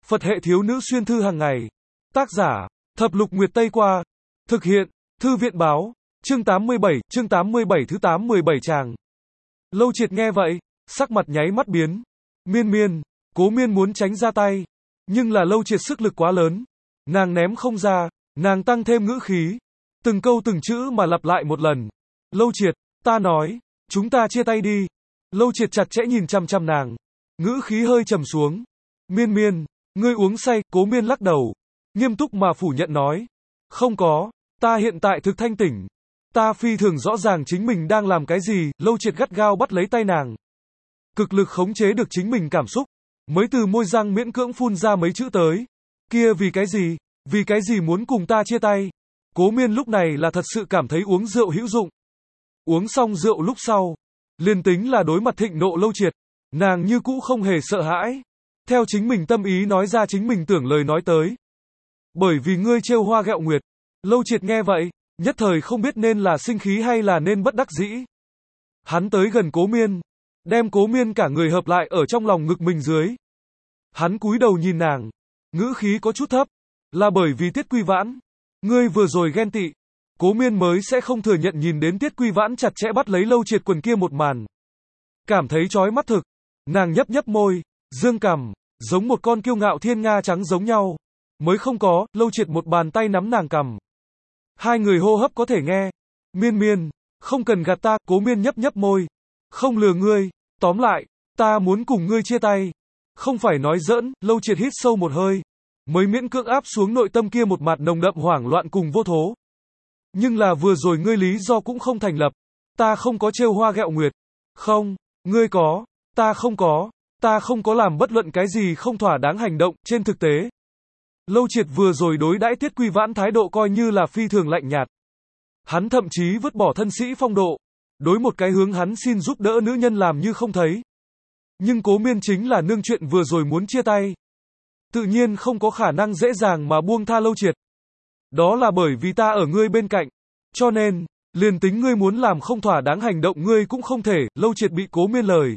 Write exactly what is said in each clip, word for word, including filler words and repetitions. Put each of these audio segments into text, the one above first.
Phật hệ thiếu nữ xuyên thư hàng ngày. Tác giả, Thập Lục Nguyệt Tây Qua. Thực hiện, Thư viện báo. Chương tám mươi bảy, chương tám mươi bảy thứ tám mươi bảy tràng. Lâu Triệt nghe vậy, sắc mặt nháy mắt biến. Miên miên, Cố Miên muốn tránh ra tay. Nhưng là Lâu Triệt sức lực quá lớn. Nàng ném không ra, nàng tăng thêm ngữ khí. Từng câu từng chữ mà lặp lại một lần. Lâu Triệt, ta nói, chúng ta chia tay đi. Lâu Triệt chặt chẽ nhìn chăm chăm nàng. Ngữ khí hơi trầm xuống. Miên miên, ngươi uống say, Cố Miên lắc đầu. Nghiêm túc mà phủ nhận nói. Không có, ta hiện tại thực thanh tỉnh. Ta phi thường rõ ràng chính mình đang làm cái gì, Lâu Triệt gắt gao bắt lấy tay nàng. Cực lực khống chế được chính mình cảm xúc. Mới từ môi răng miễn cưỡng phun ra mấy chữ tới. Kia vì cái gì, vì cái gì muốn cùng ta chia tay. Cố Miên lúc này là thật sự cảm thấy uống rượu hữu dụng. Uống xong rượu lúc sau, liền tính là đối mặt thịnh nộ Lâu Triệt, nàng như cũ không hề sợ hãi. Theo chính mình tâm ý nói ra chính mình tưởng lời nói tới. Bởi vì ngươi trêu hoa ghẹo nguyệt. Lâu Triệt nghe vậy, nhất thời không biết nên là sinh khí hay là nên bất đắc dĩ. Hắn tới gần Cố Miên, đem Cố Miên cả người hợp lại ở trong lòng ngực mình dưới. Hắn cúi đầu nhìn nàng, ngữ khí có chút thấp, là bởi vì Tiết Quy Vãn, ngươi vừa rồi ghen tị. Cố Miên mới sẽ không thừa nhận nhìn đến Tiết Quy Vãn chặt chẽ bắt lấy Lâu Triệt quần kia một màn. Cảm thấy chói mắt thực, nàng nhấp nhấp môi, dương cằm, giống một con kiêu ngạo thiên nga trắng giống nhau. Mới không có, Lâu Triệt một bàn tay nắm nàng cằm. Hai người hô hấp có thể nghe. Miên miên, không cần gạt ta, Cố Miên nhấp nhấp môi. Không lừa ngươi, tóm lại, ta muốn cùng ngươi chia tay. Không phải nói giỡn, Lâu Triệt hít sâu một hơi. Mới miễn cưỡng áp xuống nội tâm kia một mặt nồng đậm hoảng loạn cùng vô thố. Nhưng là vừa rồi ngươi lý do cũng không thành lập. Ta không có trêu hoa ghẹo nguyệt. Không, ngươi có, ta không có. Ta không có làm bất luận cái gì không thỏa đáng hành động, trên thực tế. Lâu Triệt vừa rồi đối đãi Tiết Quy Vãn thái độ coi như là phi thường lạnh nhạt. Hắn thậm chí vứt bỏ thân sĩ phong độ. Đối một cái hướng hắn xin giúp đỡ nữ nhân làm như không thấy. Nhưng Cố Miên chính là nương chuyện vừa rồi muốn chia tay. Tự nhiên không có khả năng dễ dàng mà buông tha Lâu Triệt. Đó là bởi vì ta ở ngươi bên cạnh. Cho nên, liền tính ngươi muốn làm không thỏa đáng hành động ngươi cũng không thể. Lâu Triệt bị Cố Miên lời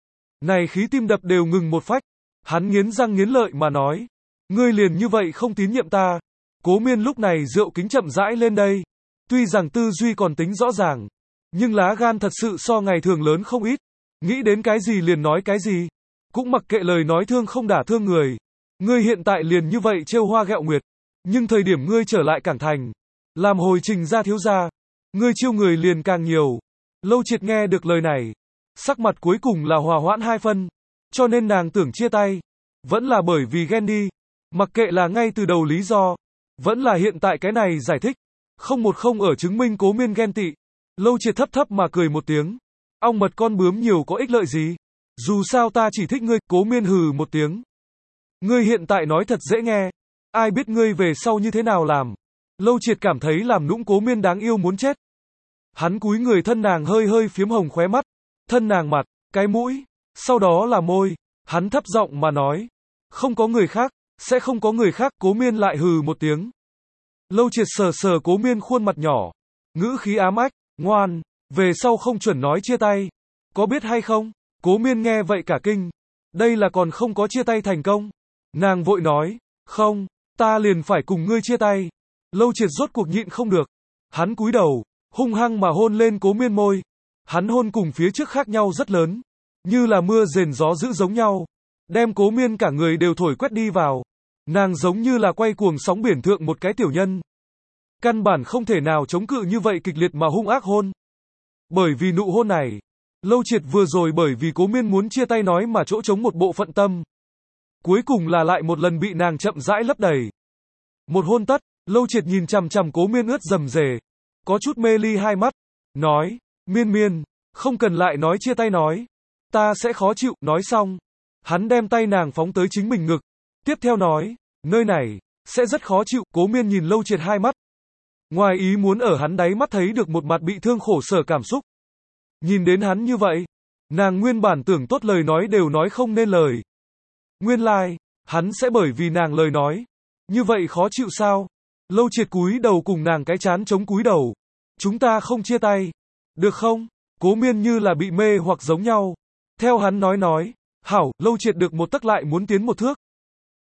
này khí tim đập đều ngừng một phách. Hắn nghiến răng nghiến lợi mà nói. Ngươi liền như vậy không tín nhiệm ta. Cố Miên lúc này rượu kính chậm rãi lên đây. Tuy rằng tư duy còn tính rõ ràng. Nhưng lá gan thật sự so ngày thường lớn không ít. Nghĩ đến cái gì liền nói cái gì. Cũng mặc kệ lời nói thương không đả thương người. Ngươi hiện tại liền như vậy trêu hoa ghẹo nguyệt. Nhưng thời điểm ngươi trở lại Cảng Thành. Làm hồi trình ra thiếu gia. Ngươi chiêu người liền càng nhiều. Lâu Triệt nghe được lời này. Sắc mặt cuối cùng là hòa hoãn hai phân. Cho nên nàng tưởng chia tay. Vẫn là bởi vì ghen đi. Mặc kệ là ngay từ đầu lý do. Vẫn là hiện tại cái này giải thích. Không một không ở chứng minh Cố Miên ghen tị. Lâu Triệt thấp thấp mà cười một tiếng. Ong mật con bướm nhiều có ích lợi gì. Dù sao ta chỉ thích ngươi. Cố Miên hừ một tiếng. Ngươi hiện tại nói thật dễ nghe. Ai biết ngươi về sau như thế nào làm. Lâu Triệt cảm thấy làm nũng Cố Miên đáng yêu muốn chết. Hắn cúi người thân nàng hơi hơi phiếm hồng khóe mắt. Thân nàng mặt, cái mũi. Sau đó là môi. Hắn thấp giọng mà nói. Không có người khác. Sẽ không có người khác. Cố Miên lại hừ một tiếng. Lâu Triệt sờ sờ Cố Miên khuôn mặt nhỏ. Ngữ khí ám ách. Ngoan. Về sau không chuẩn nói chia tay. Có biết hay không? Cố Miên nghe vậy cả kinh. Đây là còn không có chia tay thành công. Nàng vội nói. Không. Ta liền phải cùng ngươi chia tay. Lâu Triệt rốt cuộc nhịn không được. Hắn cúi đầu. Hung hăng mà hôn lên Cố Miên môi. Hắn hôn cùng phía trước khác nhau rất lớn. Như là mưa rền gió dữ giống nhau. Đem Cố Miên cả người đều thổi quét đi vào. Nàng giống như là quay cuồng sóng biển thượng một cái tiểu nhân. Căn bản không thể nào chống cự như vậy kịch liệt mà hung ác hôn. Bởi vì nụ hôn này. Lâu Triệt vừa rồi bởi vì Cố Miên muốn chia tay nói mà chỗ trống một bộ phận tâm. Cuối cùng là lại một lần bị nàng chậm rãi lấp đầy. Một hôn tất, Lâu Triệt nhìn chằm chằm Cố Miên ướt rầm rề. Có chút mê ly hai mắt. Nói, Miên miên, không cần lại nói chia tay nói. Ta sẽ khó chịu, nói xong. Hắn đem tay nàng phóng tới chính mình ngực. Tiếp theo nói, nơi này, sẽ rất khó chịu. Cố Miên nhìn Lâu Triệt hai mắt. Ngoài ý muốn ở hắn đáy mắt thấy được một mặt bị thương khổ sở cảm xúc. Nhìn đến hắn như vậy. Nàng nguyên bản tưởng tốt lời nói đều nói không nên lời. Nguyên lai, like, hắn sẽ bởi vì nàng lời nói. Như vậy khó chịu sao? Lâu Triệt cúi đầu cùng nàng cái chán chống cúi đầu. Chúng ta không chia tay. Được không? Cố Miên như là bị mê hoặc giống nhau. Theo hắn nói nói. Hảo, Lâu Triệt được một tấc lại muốn tiến một thước.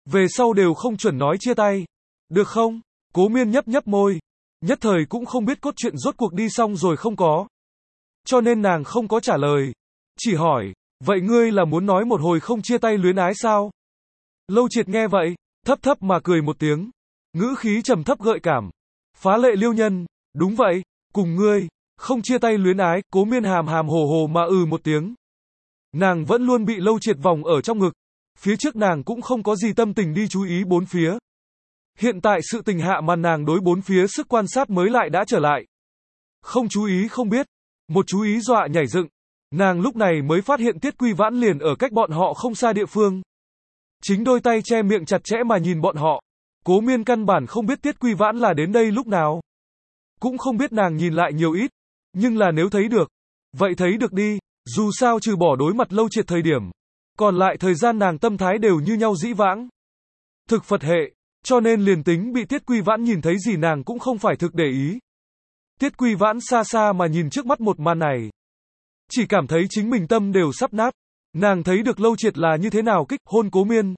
Về sau đều không chuẩn nói chia tay. Được không? Cố Miên nhấp nhấp môi. Nhất thời cũng không biết cốt truyện rốt cuộc đi xong rồi không có. Cho nên nàng không có trả lời. Chỉ hỏi, vậy ngươi là muốn nói một hồi không chia tay luyến ái sao? Lâu Triệt nghe vậy, thấp thấp mà cười một tiếng. Ngữ khí trầm thấp gợi cảm. Phá lệ liêu nhân, đúng vậy, cùng ngươi, không chia tay luyến ái, Cố Miên hàm hàm hồ hồ mà ừ một tiếng. Nàng vẫn luôn bị Lâu Triệt vòng ở trong ngực. Phía trước nàng cũng không có gì tâm tình đi chú ý bốn phía. Hiện tại sự tình hạ mà nàng đối bốn phía sức quan sát mới lại đã trở lại. Không chú ý không biết, một chú ý dọa nhảy dựng. Nàng lúc này mới phát hiện Tiết Quy Vãn liền ở cách bọn họ không xa địa phương. Chính đôi tay che miệng chặt chẽ mà nhìn bọn họ. Cố Miên căn bản không biết Tiết Quy Vãn là đến đây lúc nào. Cũng không biết nàng nhìn lại nhiều ít. Nhưng là nếu thấy được, vậy thấy được đi, dù sao trừ bỏ đối mặt Lâu Triệt thời điểm. Còn lại thời gian nàng tâm thái đều như nhau dĩ vãng. Thực Phật hệ, cho nên liền tính bị Tiết Quy Vãn nhìn thấy gì nàng cũng không phải thực để ý. Tiết Quy Vãn xa xa mà nhìn trước mắt một màn này. Chỉ cảm thấy chính mình tâm đều sắp nát. Nàng thấy được Lâu Triệt là như thế nào kích hôn Cố Miên.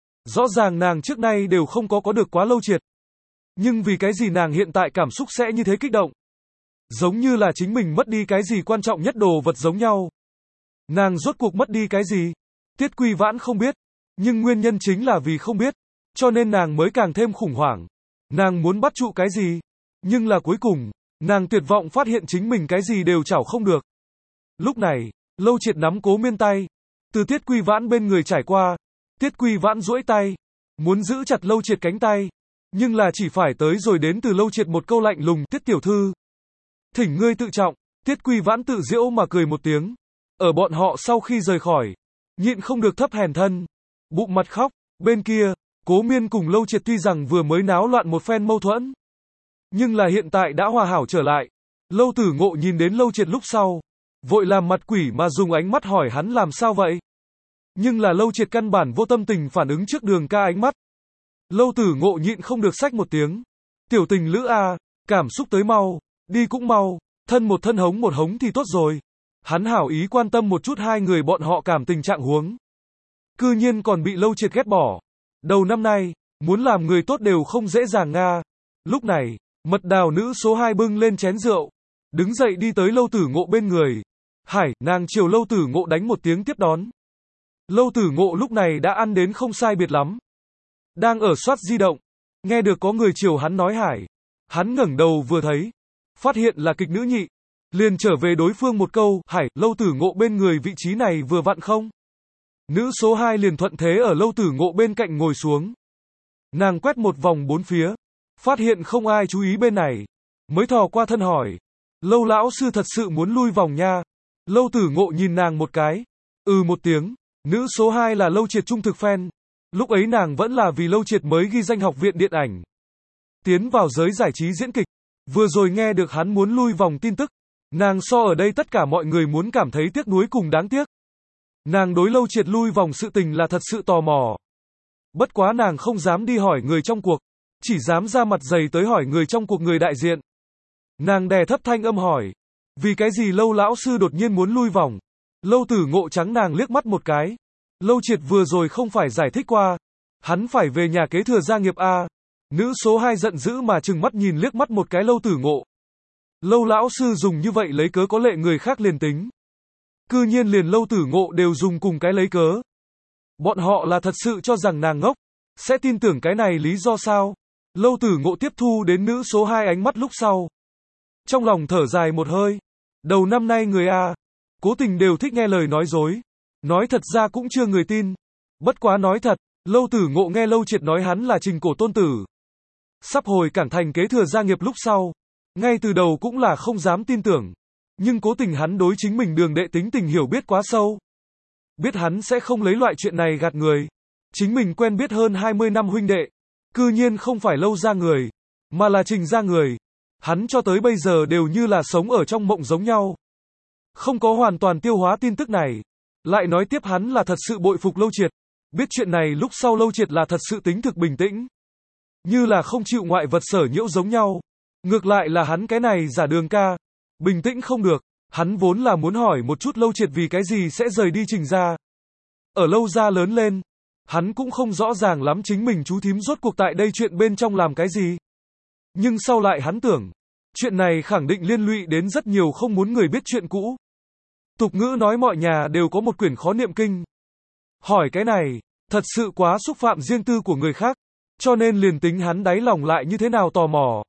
Rõ ràng nàng trước nay đều không có có được quá Lâu Triệt. Nhưng vì cái gì nàng hiện tại cảm xúc sẽ như thế kích động. Giống như là chính mình mất đi cái gì quan trọng nhất đồ vật giống nhau. Nàng rốt cuộc mất đi cái gì? Tiết Quy Vãn không biết. Nhưng nguyên nhân chính là vì không biết. Cho nên nàng mới càng thêm khủng hoảng. Nàng muốn bắt trụ cái gì? Nhưng là cuối cùng, nàng tuyệt vọng phát hiện chính mình cái gì đều chảo không được. Lúc này, Lâu Triệt nắm Cố Miên tay. Từ Tiết Quy Vãn bên người trải qua. Tiết Quy Vãn duỗi tay. Muốn giữ chặt Lâu Triệt cánh tay. Nhưng là chỉ phải tới rồi đến từ Lâu Triệt một câu lạnh lùng. Tiết tiểu thư. Thỉnh ngươi tự trọng. Tiết Quy Vãn tự giễu mà cười một tiếng. Ở bọn họ sau khi rời khỏi. Nhịn không được thấp hèn thân. Bụng mặt khóc. Bên kia, Cố Miên cùng Lâu Triệt tuy rằng vừa mới náo loạn một phen mâu thuẫn. Nhưng là hiện tại đã hòa hảo trở lại. Lâu Tử Ngộ nhìn đến Lâu Triệt lúc sau. Vội làm mặt quỷ mà dùng ánh mắt hỏi hắn làm sao vậy. Nhưng là Lâu Triệt căn bản vô tâm tình phản ứng trước Đường Ca ánh mắt. Lâu Tử Ngộ nhịn không được xách một tiếng. Tiểu tình lữ a, cảm xúc tới mau, đi cũng mau, thân một thân hống một hống thì tốt rồi. Hắn hảo ý quan tâm một chút hai người bọn họ cảm tình trạng huống. Cư nhiên còn bị Lâu Triệt ghét bỏ. Đầu năm nay, muốn làm người tốt đều không dễ dàng nga. Lúc này, Mật Đào nữ số hai bưng lên chén rượu. Đứng dậy đi tới Lâu Tử Ngộ bên người. Hải, nàng chiều Lâu Tử Ngộ đánh một tiếng tiếp đón. Lâu Tử Ngộ lúc này đã ăn đến không sai biệt lắm. Đang ở soát di động. Nghe được có người chiều hắn nói Hải. Hắn ngẩng đầu vừa thấy. Phát hiện là kịch nữ nhị. Liền trở về đối phương một câu. Hải, Lâu Tử Ngộ bên người vị trí này vừa vặn không? Nữ số hai liền thuận thế ở Lâu Tử Ngộ bên cạnh ngồi xuống. Nàng quét một vòng bốn phía. Phát hiện không ai chú ý bên này. Mới thò qua thân hỏi. Lâu lão sư thật sự muốn lui vòng nha. Lâu Tử Ngộ nhìn nàng một cái. Ừ một tiếng. Nữ số hai là Lâu Triệt trung thực fan. Lúc ấy nàng vẫn là vì Lâu Triệt mới ghi danh học viện điện ảnh. Tiến vào giới giải trí diễn kịch. Vừa rồi nghe được hắn muốn lui vòng tin tức. Nàng so ở đây tất cả mọi người muốn cảm thấy tiếc nuối cùng đáng tiếc. Nàng đối Lâu Triệt lui vòng sự tình là thật sự tò mò. Bất quá nàng không dám đi hỏi người trong cuộc. Chỉ dám ra mặt dày tới hỏi người trong cuộc người đại diện. Nàng đè thấp thanh âm hỏi. Vì cái gì Lâu lão sư đột nhiên muốn lui vòng? Lâu Tử Ngộ trắng nàng liếc mắt một cái. Lâu Triệt vừa rồi không phải giải thích qua. Hắn phải về nhà kế thừa gia nghiệp a. Nữ số hai giận dữ mà trừng mắt nhìn liếc mắt một cái Lâu Tử Ngộ. Lâu lão sư dùng như vậy lấy cớ có lệ người khác liền tính. Cư nhiên liền Lâu Tử Ngộ đều dùng cùng cái lấy cớ. Bọn họ là thật sự cho rằng nàng ngốc. Sẽ tin tưởng cái này lý do sao? Lâu Tử Ngộ tiếp thu đến nữ số hai ánh mắt lúc sau. Trong lòng thở dài một hơi. Đầu năm nay người A. Cố tình đều thích nghe lời nói dối. Nói thật ra cũng chưa người tin. Bất quá nói thật. Lâu Tử Ngộ nghe Lâu Triệt nói hắn là Trình Cổ tôn tử. Sắp hồi Cảng Thành kế thừa gia nghiệp lúc sau. Ngay từ đầu cũng là không dám tin tưởng. Nhưng cố tình hắn đối chính mình Đường đệ tính tình hiểu biết quá sâu. Biết hắn sẽ không lấy loại chuyện này gạt người. Chính mình quen biết hơn hai mươi năm huynh đệ. Cư nhiên không phải Lâu gia người. Mà là Trình gia người. Hắn cho tới bây giờ đều như là sống ở trong mộng giống nhau. Không có hoàn toàn tiêu hóa tin tức này. Lại nói tiếp hắn là thật sự bội phục Lâu Triệt. Biết chuyện này lúc sau Lâu Triệt là thật sự tính thực bình tĩnh. Như là không chịu ngoại vật sở nhiễu giống nhau. Ngược lại là hắn cái này giả Đường ca. Bình tĩnh không được. Hắn vốn là muốn hỏi một chút Lâu Triệt vì cái gì sẽ rời đi Trình gia. Ở Lâu gia lớn lên. Hắn cũng không rõ ràng lắm chính mình chú thím rốt cuộc tại đây chuyện bên trong làm cái gì. Nhưng sau lại hắn tưởng, chuyện này khẳng định liên lụy đến rất nhiều không muốn người biết chuyện cũ. Tục ngữ nói mọi nhà đều có một quyển khó niệm kinh. Hỏi cái này, thật sự quá xúc phạm riêng tư của người khác, cho nên liền tính hắn đáy lòng lại như thế nào tò mò.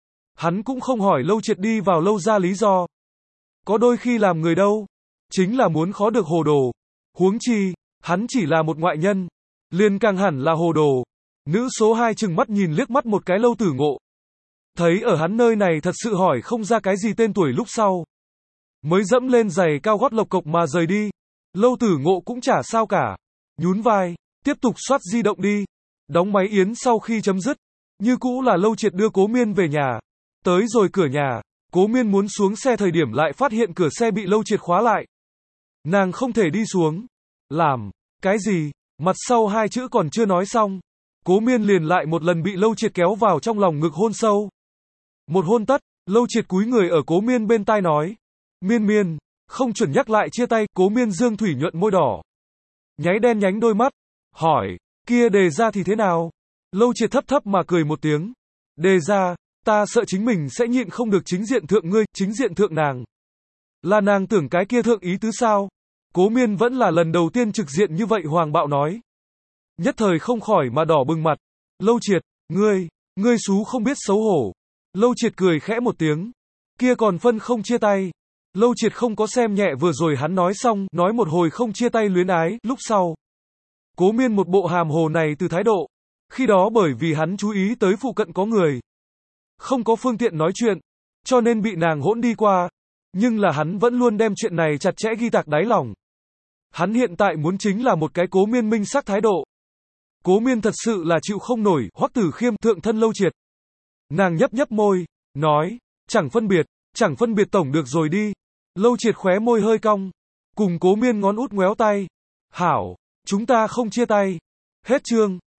Hắn cũng không hỏi Lâu Triệt đi vào lâu ra lý do. Có đôi khi làm người đâu, chính là muốn khó được hồ đồ. Huống chi, hắn chỉ là một ngoại nhân, liền càng hẳn là hồ đồ. Nữ số hai chừng mắt nhìn liếc mắt một cái Lâu Tử Ngộ. Thấy ở hắn nơi này thật sự hỏi không ra cái gì tên tuổi lúc sau. Mới dẫm lên giày cao gót lộc cộc mà rời đi. Lâu Tử Ngộ cũng chả sao cả. Nhún vai, tiếp tục soát di động đi. Đóng máy yến sau khi chấm dứt. Như cũ là Lâu Triệt đưa Cố Miên về nhà. Tới rồi cửa nhà, Cố Miên muốn xuống xe thời điểm lại phát hiện cửa xe bị Lâu Triệt khóa lại. Nàng không thể đi xuống. Làm, cái gì? Mặt sau hai chữ còn chưa nói xong. Cố Miên liền lại một lần bị Lâu Triệt kéo vào trong lòng ngực hôn sâu. Một hôn tất, Lâu Triệt cúi người ở Cố Miên bên tai nói. Miên miên, không chuẩn nhắc lại chia tay. Cố Miên dương thủy nhuận môi đỏ. Nháy đen nhánh đôi mắt. Hỏi, kia đề ra thì thế nào? Lâu Triệt thấp thấp mà cười một tiếng. Đề ra, ta sợ chính mình sẽ nhịn không được chính diện thượng ngươi, chính diện thượng nàng. Là nàng tưởng cái kia thượng ý tứ sao? Cố Miên vẫn là lần đầu tiên trực diện như vậy Hoàng Bạo nói. Nhất thời không khỏi mà đỏ bừng mặt. Lâu Triệt, ngươi, ngươi xú không biết xấu hổ. Lâu Triệt cười khẽ một tiếng. Kia còn phân không chia tay. Lâu Triệt không có xem nhẹ vừa rồi hắn nói xong, nói một hồi không chia tay luyến ái, lúc sau. Cố Miên một bộ hàm hồ này từ thái độ. Khi đó bởi vì hắn chú ý tới phụ cận có người. Không có phương tiện nói chuyện, cho nên bị nàng hỗn đi qua. Nhưng là hắn vẫn luôn đem chuyện này chặt chẽ ghi tạc đáy lòng. Hắn hiện tại muốn chính là một cái Cố Miên minh sắc thái độ. Cố Miên thật sự là chịu không nổi, Hoắc Tử Khiêm thượng thân Lâu Triệt. Nàng nhấp nhấp môi, nói, chẳng phân biệt, chẳng phân biệt tổng được rồi đi. Lâu Triệt khóe môi hơi cong, cùng Cố Miên ngón út ngoéo tay. Hảo, chúng ta không chia tay. Hết chương.